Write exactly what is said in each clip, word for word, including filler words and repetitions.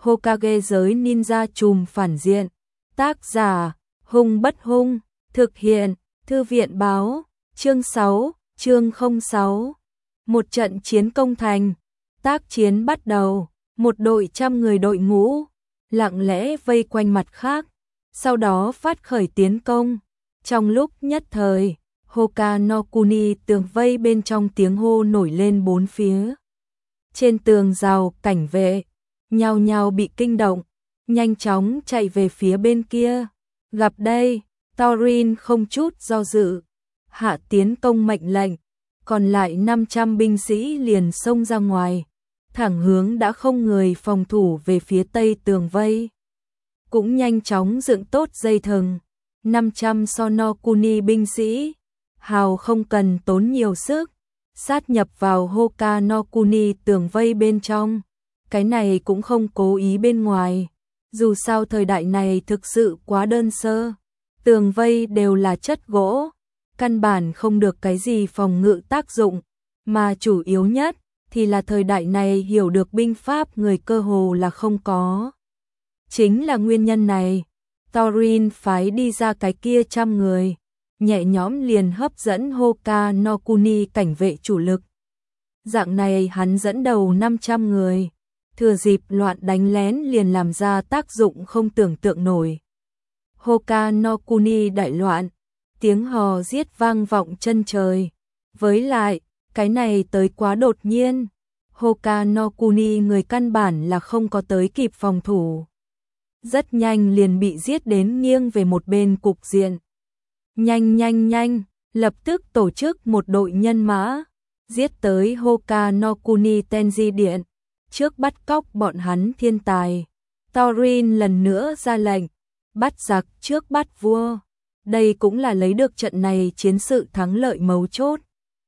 Hokage giới ninja trùm phản diện. Tác giả, Hung Bất Hung, thực hiện, Thư viện báo, chương sáu, chương không sáu. Một trận chiến công thành, tác chiến bắt đầu, một đội trăm người đội ngũ, lặng lẽ vây quanh mặt khác, sau đó phát khởi tiến công. Trong lúc nhất thời, Hoka no Kuni tường vây bên trong tiếng hô nổi lên bốn phía. Trên tường rào cảnh vệ, nhao nhao bị kinh động, nhanh chóng chạy về phía bên kia. Gặp đây, Thorin không chút do dự, hạ tiến công mệnh lệnh, còn lại năm trăm binh sĩ liền xông ra ngoài, thẳng hướng đã không người phòng thủ về phía tây tường vây. Cũng nhanh chóng dựng tốt dây thừng, năm trăm Sono Kuni binh sĩ, hào không cần tốn nhiều sức, sát nhập vào Hoka no Kuni tường vây bên trong. Cái này cũng không cố ý bên ngoài, dù sao thời đại này thực sự quá đơn sơ, tường vây đều là chất gỗ, căn bản không được cái gì phòng ngự tác dụng, mà chủ yếu nhất thì là thời đại này hiểu được binh pháp người cơ hồ là không có. Chính là nguyên nhân này, Thorin phái đi ra cái kia trăm người, nhẹ nhõm liền hấp dẫn Hoka no Kuni cảnh vệ chủ lực. Dạng này hắn dẫn đầu năm trăm người, thừa dịp loạn đánh lén liền làm ra tác dụng không tưởng tượng nổi. Hoka no Kuni đại loạn, tiếng hò giết vang vọng chân trời. Với lại, cái này tới quá đột nhiên, Hoka no Kuni người căn bản là không có tới kịp phòng thủ. Rất nhanh liền bị giết đến nghiêng về một bên cục diện. Nhanh nhanh nhanh, lập tức tổ chức một đội nhân mã, giết tới Hoka no Kuni Tenji Điện, trước bắt cóc bọn hắn thiên tài. Thorin lần nữa ra lệnh, bắt giặc trước bắt vua. Đây cũng là lấy được trận này chiến sự thắng lợi mấu chốt.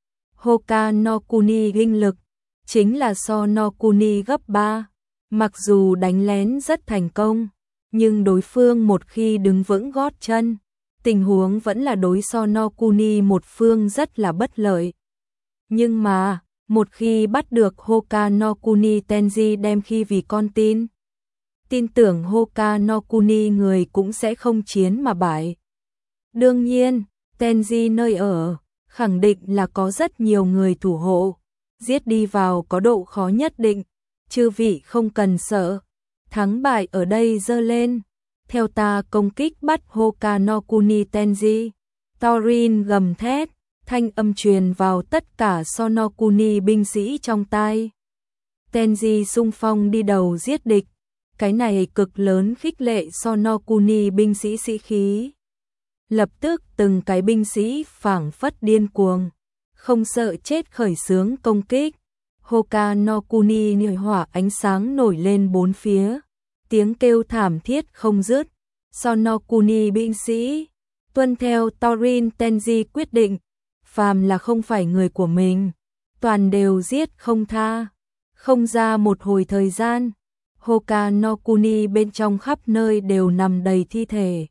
Hoka no Kuni linh lực, chính là so no Kuni gấp ba. Mặc dù đánh lén rất thành công, nhưng đối phương một khi đứng vững gót chân, tình huống vẫn là đối so no Kuni một phương rất là bất lợi. Nhưng mà, một khi bắt được Hoka no Kuni Tenji đem khi vì con tin, tin tưởng Hoka no Kuni người cũng sẽ không chiến mà bại. Đương nhiên, Tenji nơi ở, khẳng định là có rất nhiều người thủ hộ, giết đi vào có độ khó nhất định, chư vị không cần sợ, thắng bại ở đây dơ lên, theo ta công kích bắt Hoka no Kuni Tenji. Thorin gầm thét, thanh âm truyền vào tất cả Sono Kuni binh sĩ trong tai. Tenji xung phong đi đầu giết địch, cái này cực lớn khích lệ Sono Kuni binh sĩ sĩ khí. Lập tức từng cái binh sĩ phảng phất điên cuồng, không sợ chết khởi xướng công kích. Hoka no Kuni nhảy hỏa ánh sáng nổi lên bốn phía, tiếng kêu thảm thiết không dứt. Sono Kuni binh sĩ tuân theo Thorin Tenji quyết định, phàm là không phải người của mình, toàn đều giết không tha. Không ra một hồi thời gian, Hoka no Kuni bên trong khắp nơi đều nằm đầy thi thể.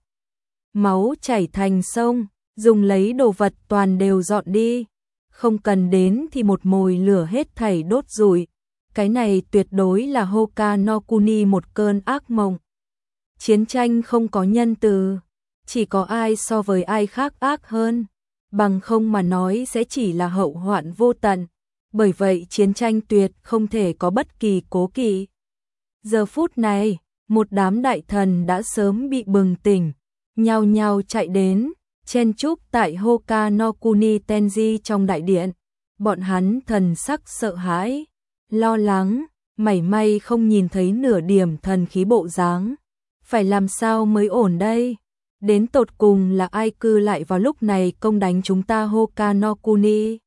Máu chảy thành sông, dùng lấy đồ vật toàn đều dọn đi. Không cần đến thì một mồi lửa hết thảy đốt rủi. Cái này tuyệt đối là Hoka no Kuni một cơn ác mộng. Chiến tranh không có nhân từ, chỉ có ai so với ai khác ác hơn. Bằng không mà nói sẽ chỉ là hậu hoạn vô tận. Bởi vậy chiến tranh tuyệt không thể có bất kỳ cố kỵ. Giờ phút này, một đám đại thần đã sớm bị bừng tỉnh, nhao nhao chạy đến, chen chúc tại Hoka no Kuni Tenji trong đại điện. Bọn hắn thần sắc sợ hãi, lo lắng, mảy may không nhìn thấy nửa điểm thần khí bộ dáng. Phải làm sao mới ổn đây? Đến tột cùng là ai cư lại vào lúc này công đánh chúng ta Hoka no Kuni?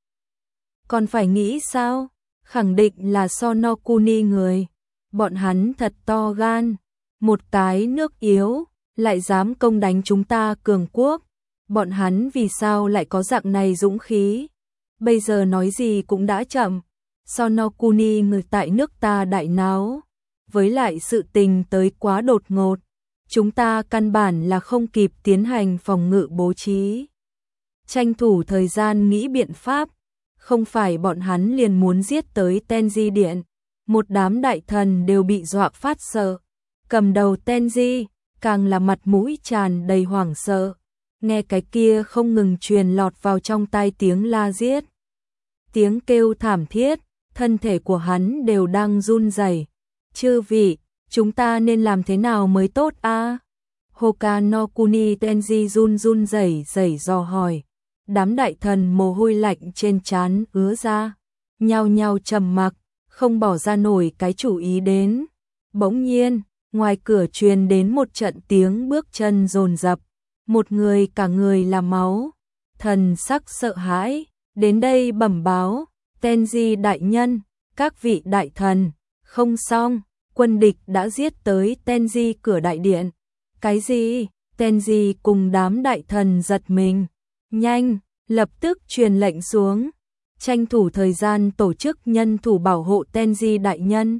Còn phải nghĩ sao? Khẳng định là Sono Kuni người. Bọn hắn thật to gan, một cái nước yếu, lại dám công đánh chúng ta cường quốc. Bọn hắn vì sao lại có dạng này dũng khí? Bây giờ nói gì cũng đã chậm. Sono Kuni người tại nước ta đại náo, với lại sự tình tới quá đột ngột, chúng ta căn bản là không kịp tiến hành phòng ngự bố trí. Tranh thủ thời gian nghĩ biện pháp, không phải bọn hắn liền muốn giết tới Tenji Điện. Một đám đại thần đều bị dọa phát sợ, Cầm đầu Tenji, càng là mặt mũi tràn đầy hoảng sợ, nghe cái kia không ngừng truyền lọt vào trong tai tiếng la giết. Tiếng kêu thảm thiết, thân thể của hắn đều đang run rẩy. Chư vị, chúng ta nên làm thế nào mới tốt a? Hoka no Kuni Tenji run run rẩy rẩy dò hỏi. Đám đại thần mồ hôi lạnh trên trán ứa ra, nhao nhao trầm mặc, không bỏ ra nổi cái chủ ý đến. Bỗng nhiên, ngoài cửa truyền đến một trận tiếng bước chân dồn dập, một người cả người là máu, thần sắc sợ hãi, đến đây bẩm báo, Tenji đại nhân, các vị đại thần, không xong, quân địch đã giết tới Tenji cửa đại điện. Cái gì? Tenji cùng đám đại thần giật mình, nhanh, lập tức truyền lệnh xuống, tranh thủ thời gian tổ chức nhân thủ bảo hộ Tenji đại nhân.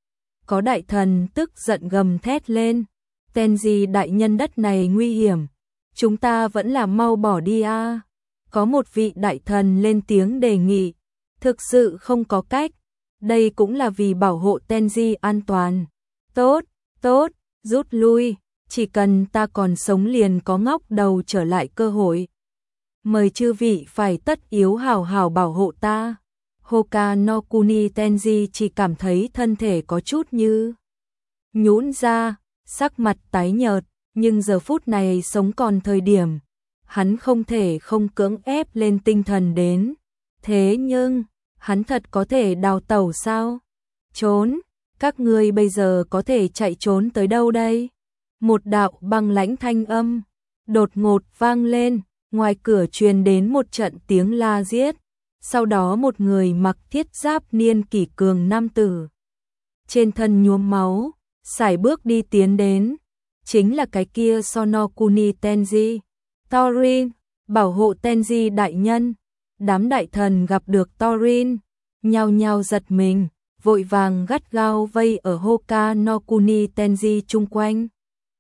Có đại thần tức giận gầm thét lên, Tenji đại nhân đất này nguy hiểm, chúng ta vẫn là mau bỏ đi a. Có một vị đại thần lên tiếng đề nghị, thực sự không có cách, đây cũng là vì bảo hộ Tenji an toàn. Tốt, tốt, rút lui, chỉ cần ta còn sống liền có ngóc đầu trở lại cơ hội. Mời chư vị phải tất yếu hào hào bảo hộ ta. Hoka no Kuni Tenji chỉ cảm thấy thân thể có chút như nhũn ra, sắc mặt tái nhợt, nhưng giờ phút này sống còn thời điểm, hắn không thể không cưỡng ép lên tinh thần đến. Thế nhưng, hắn thật có thể đào tẩu sao? Trốn, các ngươi bây giờ có thể chạy trốn tới đâu đây? Một đạo băng lãnh thanh âm đột ngột vang lên, ngoài cửa truyền đến một trận tiếng la giết. Sau đó một người mặc thiết giáp niên kỷ cường nam tử, trên thân nhuốm máu, sải bước đi tiến đến, chính là cái kia Sonokuni Tenji. Thorin, bảo hộ Tenji đại nhân. Đám đại thần gặp được Thorin, nhao nhao giật mình, vội vàng gắt gao vây ở Hoka no Kuni Tenji chung quanh.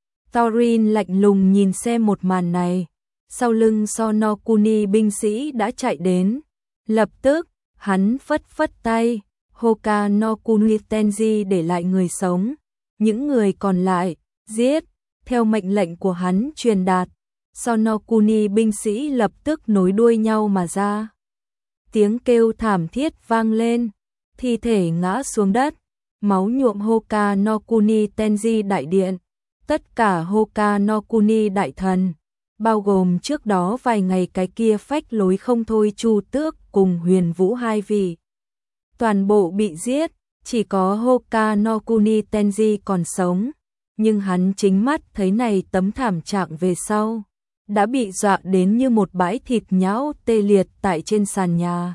Thorin lạnh lùng nhìn xem một màn này, sau lưng Sonokuni binh sĩ đã chạy đến. Lập tức, hắn phất phất tay, Hoka no Kuni Tenji để lại người sống, những người còn lại, giết, theo mệnh lệnh của hắn truyền đạt. Sonokuni binh sĩ lập tức nối đuôi nhau mà ra. Tiếng kêu thảm thiết vang lên, thi thể ngã xuống đất, máu nhuộm Hoka no Kuni Tenji đại điện. Tất cả Hoka no Kuni đại thần, bao gồm trước đó vài ngày cái kia phách lối không thôi Chu Tước cùng Huyền Vũ hai vị, toàn bộ bị giết, chỉ có Hoka no Kuni Tenji còn sống, nhưng hắn chính mắt thấy này tấm thảm trạng về sau, đã bị dọa đến như một bãi thịt nhão tê liệt tại trên sàn nhà.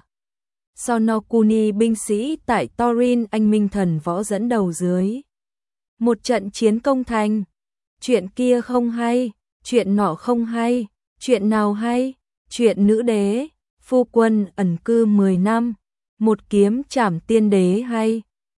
Sonokuni binh sĩ tại Thorin anh minh thần võ dẫn đầu dưới, một trận chiến công thành. Chuyện kia không hay, chuyện nọ không hay, chuyện nào hay? Chuyện nữ đế, phu quân ẩn cư mười năm, một kiếm trảm tiên đế hay?